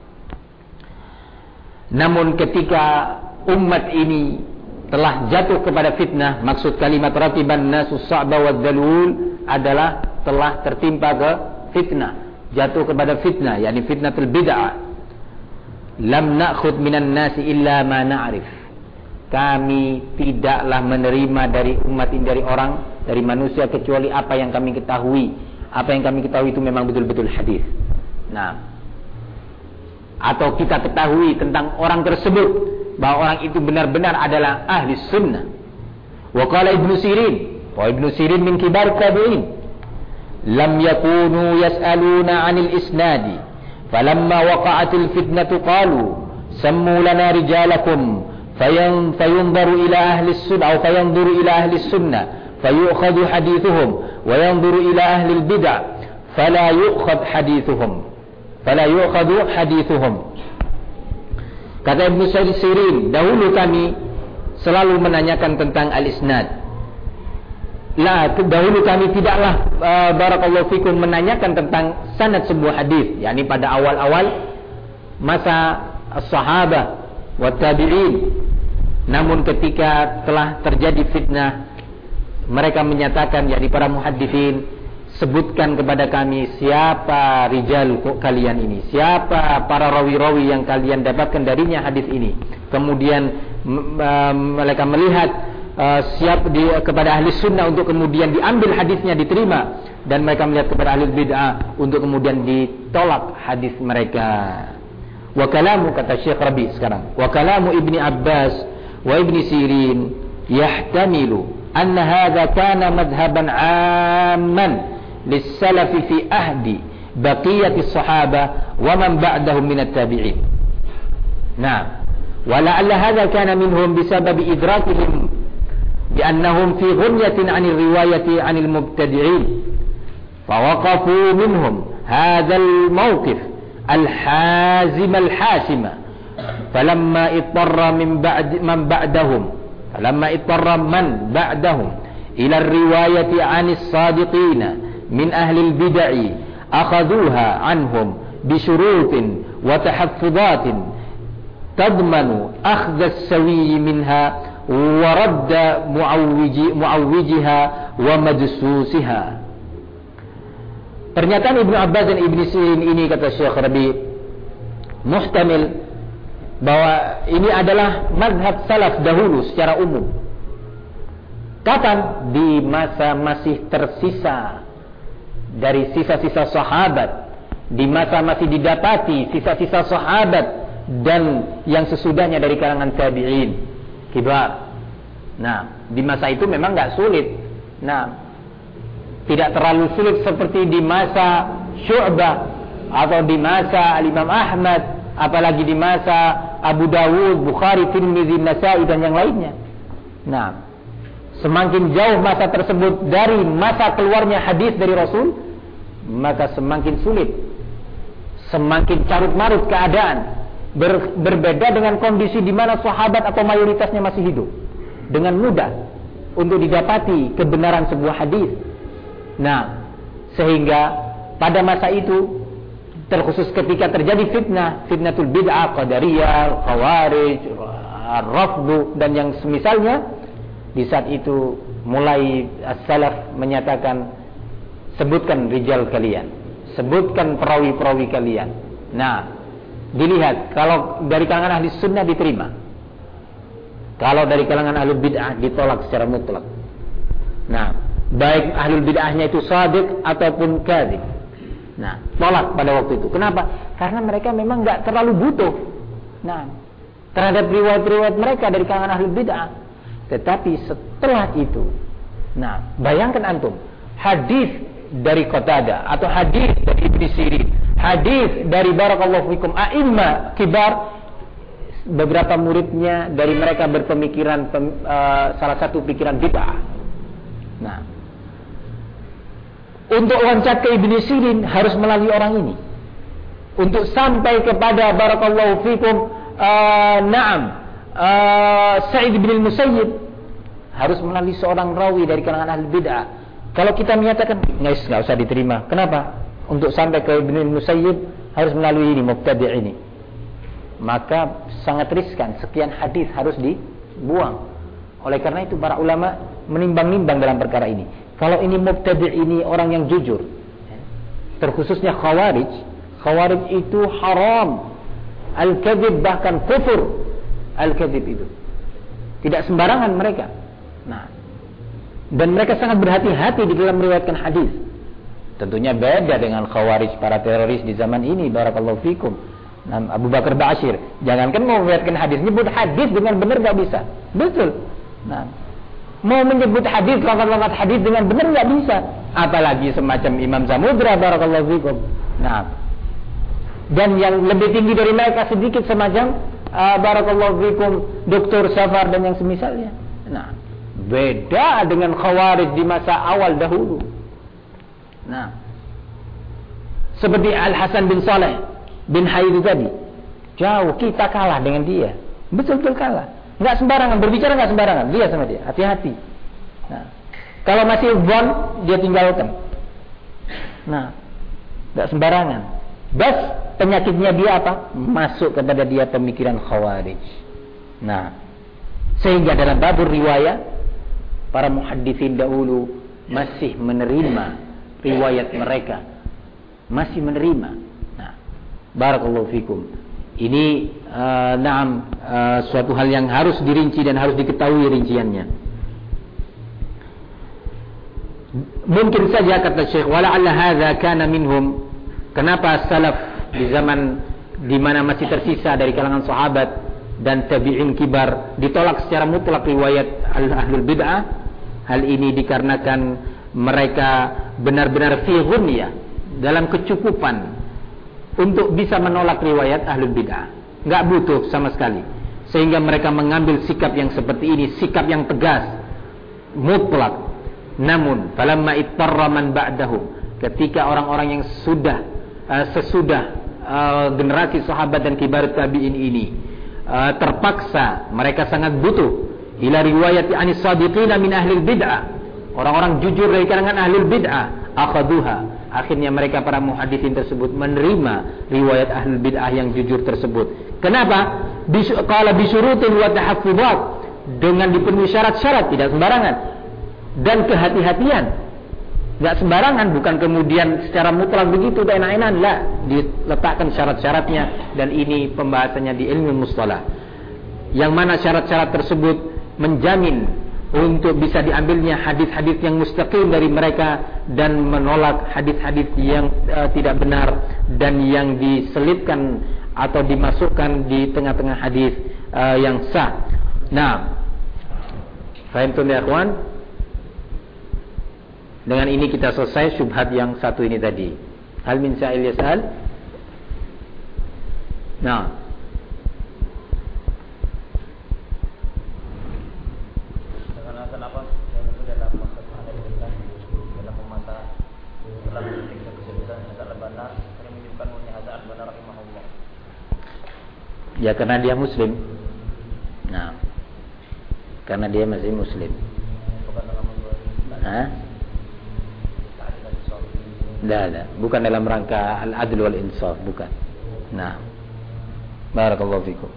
namun ketika umat ini telah jatuh kepada fitnah, maksud kalimat rakiban nasus sa'ba wad-dhalul adalah telah tertimpa ke fitnah, jatuh kepada fitnah, yakni fitnatul bid'ah. Lam na'khudh minan nasi illa ma na'rif. Kami tidaklah menerima dari umat ini, dari orang, dari manusia, kecuali apa yang kami ketahui. Apa yang kami ketahui itu memang betul-betul hadis. Nah, atau kita ketahui tentang orang tersebut bahwa orang itu benar-benar adalah ahli sunnah. Wa qala Ibnu Sirin, wa Ibnu Sirin min kibar tabi'in, lam yakunu yas'aluna 'anil isnadi falamma waqa'atil fitnatu qalu sammu lana rijalakum fayanzuru ila ahli sunnah aw fayanzuru ila ahli sunnah fayu'khadhu hadithuhum wa yanzuru ila ahli al-bid'ah fala yu'khadh hadithuhum. Kata Ibnu Sirin, dahulu kami selalu menanyakan tentang al-isnad. Dahulu kami tidaklah barakallahu fikum menanyakan tentang sanad sebuah hadis, yakni pada awal-awal masa as-sahabah wa tabi'in. Namun ketika telah terjadi fitnah, mereka menyatakan, yakni para muhadditsin, sebutkan kepada kami siapa rijal kalian ini, siapa para rawi-rawi yang kalian dapatkan darinya hadis ini. Kemudian mereka melihat kepada ahli sunnah untuk kemudian diambil hadisnya, diterima, dan mereka melihat kepada ahli bid'ah untuk kemudian ditolak hadis mereka. Wa kalamu, kata Syekh Rabi sekarang, wa kalamu Ibni Abbas wa Ibni Sirin yahtamilu anna hadha kana madhaban 'amman للسلف في أهد بقية الصحابة ومن بعدهم من التابعين. نعم، ولعل هذا كان منهم بسبب إدراكهم بأنهم في غنية عن الرواية عن المبتدعين فوقفوا منهم هذا الموقف الحازم الحاسم فلما اضطر من بعدهم إلى الرواية عن الصادقين من أهل البدع أخذوها عنهم بشروط وتحفظات تضمن أخذ السوي منها ورد معوجها ومدسوسها. Pernyataan Ibnu Abbas dan Ibnu Sirin ini, kata Syekh Rabi, muhtamil bahwa ini adalah mazhab salaf dahulu secara umum. Kapan? Di masa masih tersisa dari sisa-sisa sahabat, di masa masih didapati sisa-sisa sahabat dan yang sesudahnya dari kalangan tabi'in kibar. Nah, di masa itu memang enggak sulit. Nah, tidak terlalu sulit seperti di masa Syu'bah atau di masa Al-Imam Ahmad, apalagi di masa Abu Dawud, Bukhari, Tirmidzi, Nasa'i dan yang lainnya. Nah, semakin jauh masa tersebut dari masa keluarnya hadis dari Rasul, maka semakin sulit, semakin carut-marut keadaan. Berbeda dengan kondisi di mana sahabat atau mayoritasnya masih hidup, dengan mudah untuk didapati kebenaran sebuah hadis. Nah, sehingga pada masa itu, terkhusus ketika terjadi fitnatul bid'ah, qadariyah, khawarij, rafdu dan yang semisalnya, di saat itu mulai as-salaf menyatakan, sebutkan rijal kalian, sebutkan perawi-perawi kalian. Nah, dilihat kalau dari kalangan ahli sunnah diterima, kalau dari kalangan ahli bid'ah ditolak secara mutlak. Nah, baik ahli bid'ahnya itu shadiq ataupun kadzib. Nah, tolak pada waktu itu. Kenapa? Karena mereka memang nggak terlalu butuh, nah, terhadap riwayat-riwayat mereka dari kalangan ahli bid'ah. Tetapi setelah itu, nah, bayangkan antum, hadis dari Qatadah atau hadis dari Ibnu Sirin, hadis dari barakallahu fikum a'imma kibar, beberapa muridnya dari mereka berpemikiran salah satu pikiran bid'ah. Nah, untuk loncat ke Ibnu Sirin harus melalui orang ini. Untuk sampai kepada barakallahu fikum Sa'id bin al-Musayyib harus melalui seorang rawi dari kalangan ahli bid'ah. Kalau kita menyatakan nggak usah diterima. Kenapa? Untuk sampai ke Ibnu al-Musayyib harus melalui ini, mubtadi' ini. Maka sangat riskan, sekian hadis harus dibuang. Oleh karena itu para ulama menimbang-nimbang dalam perkara ini. Kalau ini mubtadi' ini orang yang jujur, terkhususnya khawarij itu haram. Al-kadzib bahkan kufur. Al-kadzib itu tidak sembarangan mereka. Nah, dan mereka sangat berhati-hati di dalam meriwayatkan hadis. Tentunya beda dengan khawarij, para teroris di zaman ini, barakallahu fikum. Nah, Abu Bakar Ba'asyir, jangankan mau meriwayatkan hadis, nyebut hadis dengan benar nggak bisa. Betul. Nah, mau menyebut hadis, lafaz-lafaz hadis dengan benar nggak bisa. Apalagi semacam Imam Samudra, barakallahu fikum. Nah, dan yang lebih tinggi dari mereka sedikit semacam barakallahu fikum Dr. Safar dan yang semisalnya. Nah, beda dengan khawarij di masa awal dahulu. Nah, seperti Al-Hasan bin Saleh bin Hayy tadi, jauh kita kalah dengan dia, betul-betul kalah. Nggak sembarangan berbicara, nggak sembarangan. Dia sama dia, hati-hati. Nah, kalau masih zon dia tinggalkan. Nah, nggak sembarangan. Bas penyakitnya dia apa? Masuk kepada dia pemikiran khawarij. Nah, sehingga dalam babur riwayat para muhadditsin dahulu masih menerima riwayat mereka, masih menerima. Nah, barakallahu fikum. Ini suatu hal yang harus dirinci dan harus diketahui rinciannya. Mungkin saja kata Syekh, wala'alla hadza kana minhum. Kenapa salaf di zaman di mana masih tersisa dari kalangan sahabat dan tabi'in kibar ditolak secara mutlak riwayat ahlul bid'ah? Hal ini dikarenakan mereka benar-benar fi ghunyah, dalam kecukupan untuk bisa menolak riwayat ahlul bid'ah, nggak butuh sama sekali, sehingga mereka mengambil sikap yang seperti ini, sikap yang tegas, mutlak. Namun falamma ittarra man ba'dahum, ketika orang-orang yang sesudah generasi sahabat dan kibar tabi'in ini terpaksa, mereka sangat butuh ila riwayat anis sadiqina min ahlil bid'ah, orang-orang jujur dari kalangan ahlul bid'ah, akhaduha, akhirnya mereka para muhaditsin tersebut menerima riwayat ahlul bid'ah yang jujur tersebut. Kenapa? Qala bisyurutin wa tahaffuzat, dengan dipenuhi syarat-syarat, tidak sembarangan, dan kehati-hatian. Enggak sembarangan, bukan kemudian secara mutlak begitu dan enak-enakan, lah, diletakkan syarat-syaratnya, dan ini pembahasannya di ilmu mustalah. Yang mana syarat-syarat tersebut menjamin untuk bisa diambilnya hadis-hadis yang mustaqim dari mereka dan menolak hadis-hadis yang tidak benar dan yang diselipkan atau dimasukkan di tengah-tengah hadis yang sah. Nah, faham tuh ya kawan? Dengan ini kita selesai syubhat yang satu ini tadi. Hal min sa'il yas'al? Nah, kenapa yang itu dalam maksud ada dalam masa dalam Ya karena dia muslim. Nah, karena dia masih muslim. Hah? Tidak. Bukan dalam rangka al-adl wal insaf, bukan. Nah, barakallahu fikum.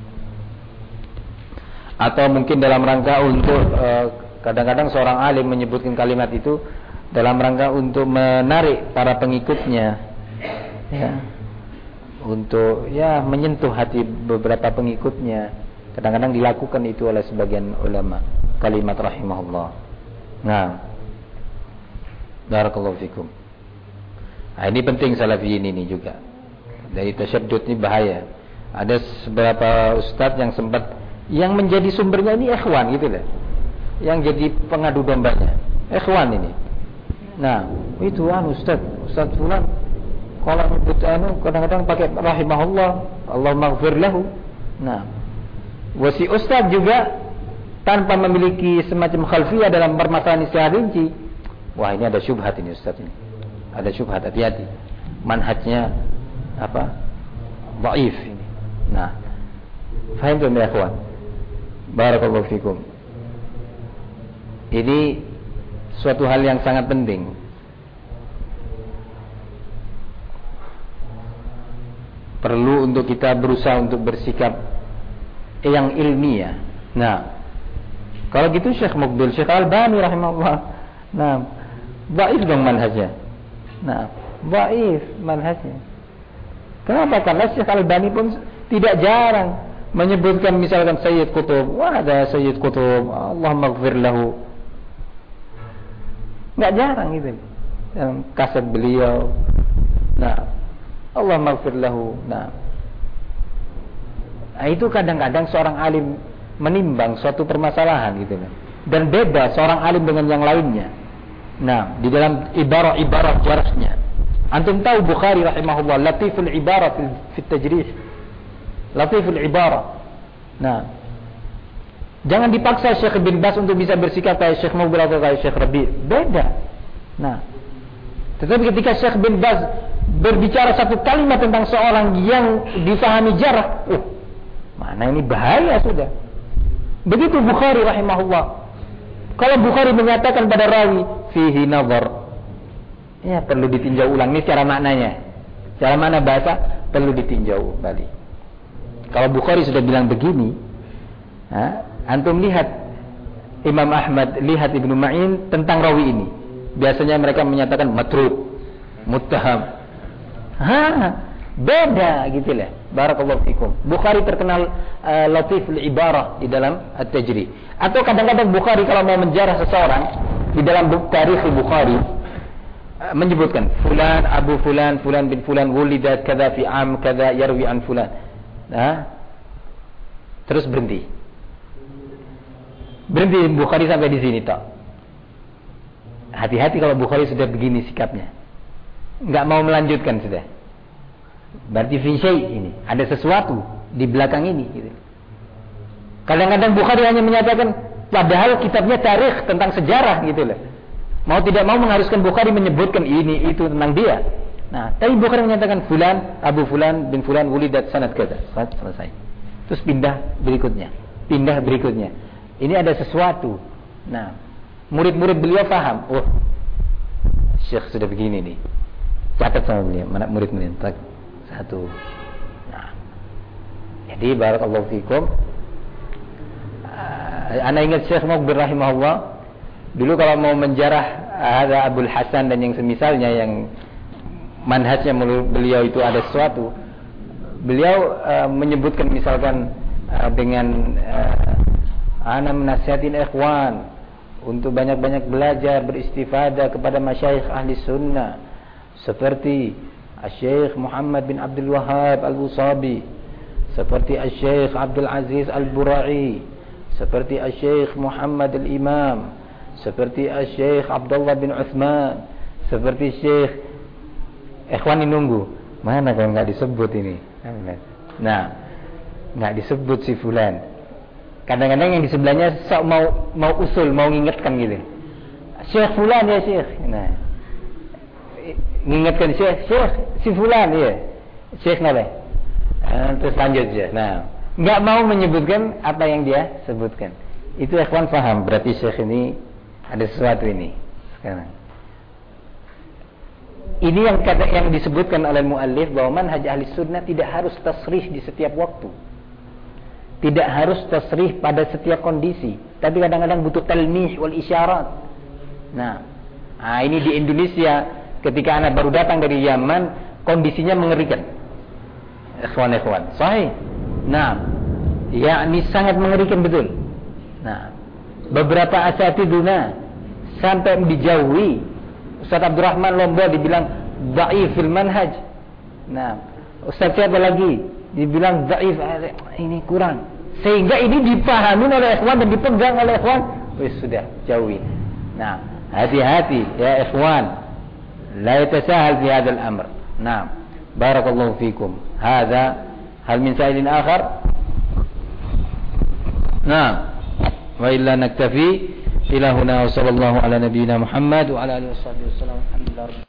Atau mungkin dalam rangka untuk kadang-kadang seorang alim menyebutkan kalimat itu dalam rangka untuk menarik para pengikutnya, ya, untuk ya menyentuh hati beberapa pengikutnya. Kadang-kadang dilakukan itu oleh sebagian ulama. Kalimat rahimahullah. Nah, barakallahu fikum. Nah, ini penting salafiyin ini juga. Dari tasyaddud ini bahaya. Ada beberapa ustadz yang sempat yang menjadi sumbernya ini ikhwan gitu lah. Yang jadi pengadu dombanya ikhwan ini. Nah, itu ustaz fulan kalau nyebut kadang-kadang pakai rahimahullah, Allah maghfir lahu. Nah, wasi ustaz juga tanpa memiliki semacam khalfiyah dalam permasalahan istilah rinci. Wah, ini ada syubhat ini ustaz ini. Ada syubhat, hati-hati. Manhajnya apa? Dhaif ini. Nah, faham tuh ya ikhwan? Barakallahu fikum. Ini suatu hal yang sangat penting. Perlu untuk kita berusaha untuk bersikap yang ilmiah. Nah, kalau gitu Syekh Muqbil, Syekh Albani rahimahullah. Nah, dhaif dong manhajnya. Nah, dhaif manhajnya. Kenapa? Karena Syekh Albani pun tidak jarang menyebutkan misalkan Sayyid Qutb. Wah, ada Sayyid Qutb, Allah maghfir lahu. Enggak jarang gitu. Dalam kaset beliau. Nah, Allah maghfir lahu. Nah, itu kadang-kadang seorang alim menimbang suatu permasalahan gitu. Dan beda seorang alim dengan yang lainnya. Nah, di dalam ibarat-ibarat jarahnya. Antum tahu Bukhari rahimahullah latiful ibarat fi tajrih. Latiful ibarat. Nah, jangan dipaksa Syekh bin Bas untuk bisa bersikap kayak Syekh Mubil atau kayak Syekh Rabi. Beda. Nah, tetapi ketika Syekh bin Bas berbicara satu kalimat tentang seorang yang difahami jarah, mana ini bahaya sudah. Begitu Bukhari rahimahullah. Kalau Bukhari menyatakan pada rawi fihi nazar, ya perlu ditinjau ulang. Ini secara maknanya. Secara makna bahasa perlu ditinjau balik. Kalau Bukhari sudah bilang begini, antum lihat Imam Ahmad, lihat Ibnu Ma'in tentang rawi ini. Biasanya mereka menyatakan matruk, muttaham. Beda gitu lah. Barakallahu fikum. Bukhari terkenal latiful ibarah di dalam at-tajrih. Atau kadang-kadang Bukhari kalau mau menjarah seseorang di dalam tarikh Bukhari menyebutkan fulan Abu fulan fulan bin fulan wulidat kadza fi am kadza yarwi an fulan. Terus berhenti Bukhari sampai di sini tak. Hati-hati kalau Bukhari sudah begini sikapnya, nggak mau melanjutkan sudah. Berarti fi syai' ini ada sesuatu di belakang ini gitu. Kadang-kadang Bukhari hanya menyatakan padahal kitabnya tarikh tentang sejarah gitu loh. Mau tidak mau mengharuskan Bukhari menyebutkan ini itu tentang dia. Nah, tapi Bukhari menyatakan fulan Abu fulan bin fulan wulidat sanad kadza. Selesai. Terus pindah berikutnya. Ini ada sesuatu. Nah, murid-murid beliau paham. Oh, Syekh sudah begini nih. Catat sama beliau, mana murid-murid. Satu. Nah, jadi barakallahu fikum. Ana ingat Syekh Muqbil rahimahullah. Dulu kalau mau menjarah ada Abdul Hasan dan yang semisalnya yang manhajnya beliau itu ada sesuatu, beliau menyebutkan misalkan dengan ana menasihatin ikhwan untuk banyak-banyak belajar beristifadah kepada masyayikh ahli sunnah seperti Syekh Muhammad bin Abdul Wahhab Al-Busabi, seperti Syekh Abdul Aziz Al-Bura'i, seperti Syekh Muhammad Al-Imam, seperti Syekh Abdullah bin Uthman, seperti Syekh ikhwan ini nunggu. Mana kalau enggak disebut ini? Nah, enggak disebut si fulan. Kadang-kadang yang di sebelahnya mau usul, mau ngingetkan gitu. Syekh fulan ya Syekh. Nah, ngingetkan Syekh si fulan ya. Syekh napa? Terus lanjut ya. Nah, nggak mau menyebutkan apa yang dia sebutkan. Itu ikhwan paham. Berarti Syekh ini ada sesuatu ini. Sekarang. Ini yang disebutkan oleh muallif bahwa manhaj ahli sunnah tidak harus tasrih di setiap waktu. Tidak harus tasrih pada setiap kondisi. Tapi kadang-kadang butuh talmih wal isyarat. Nah, ini di Indonesia ketika anak baru datang dari Yaman, kondisinya mengerikan. Ikhwan. Sahih. Nah, yakni sangat mengerikan betul. Nah, beberapa asatiduna sampai dijauhi. Ustaz Abdurrahman Lombok dibilang dhaif fil manhaj. Nah, Ustaz siapa lagi dibilang dhaif, ini kurang. Sehingga ini dipahami oleh ikhwan dan dipegang oleh ikhwan. Wis sudah jauhi. Nah, hati-hati ya ikhwan. La yatasahal fi hadzal amr. Nah, barakallahu fikum. Hadza hal min sa'ilin akhar? Nah, wa illa naktafi ila huna wa sallallahu ala nabiyyina Muhammad wa ala alihi wasallam. Alhamdulillah.